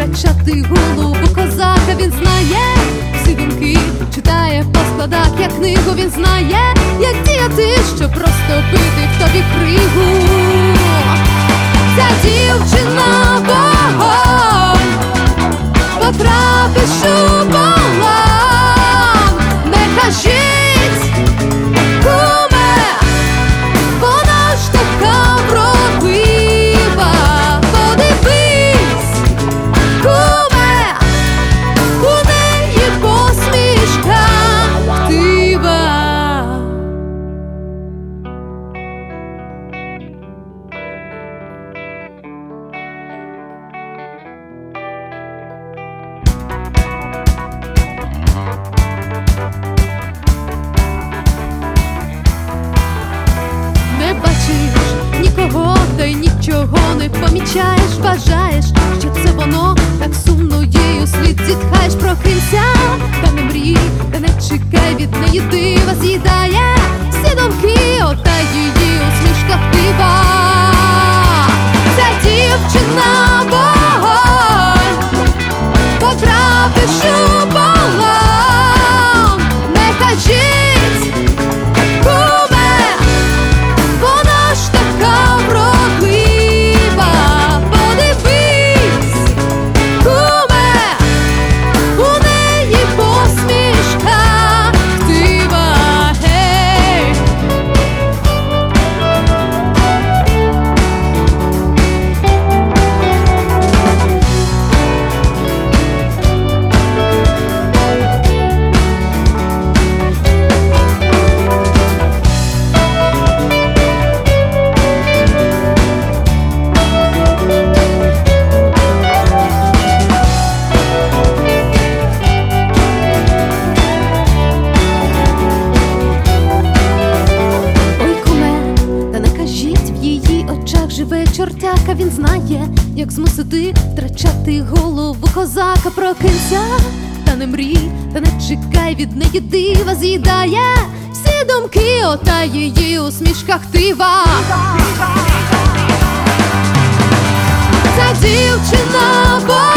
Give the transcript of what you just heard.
втрачати голову козака. Він знає всі думки, читає по складах, як книгу. Він знає, як діяти, щоб розтопити в тобі кригу. Ця дівчина вогонь, потрапиш у полон. Не кажіть, куме, вона ж така вродлива. Подивись, куме, у неї посмішка дива. Не бачиш нікого, та й нічого не помічаєш. Вважаєш, що це воно, так сумно їй услід зітхаєш. Прокинься, та не мрій, та не чекай, від неї дива з'їдає всі думки, ота її усмішка дива. Ця дівчина вогонь, потрапиш у полон. Не кажіть, куме, вона ж така вродлива. Подивись, куме, у неї посмішка дива. Гей. Ой, куме, та не кажіть, в її очах живе чортяка. Він знає, як змусити втрачати голову козака. Прокинься, та не мрій, та не чекай, від неї дива з'їдає всі думки, ота її усмішка дива. Ця дівчина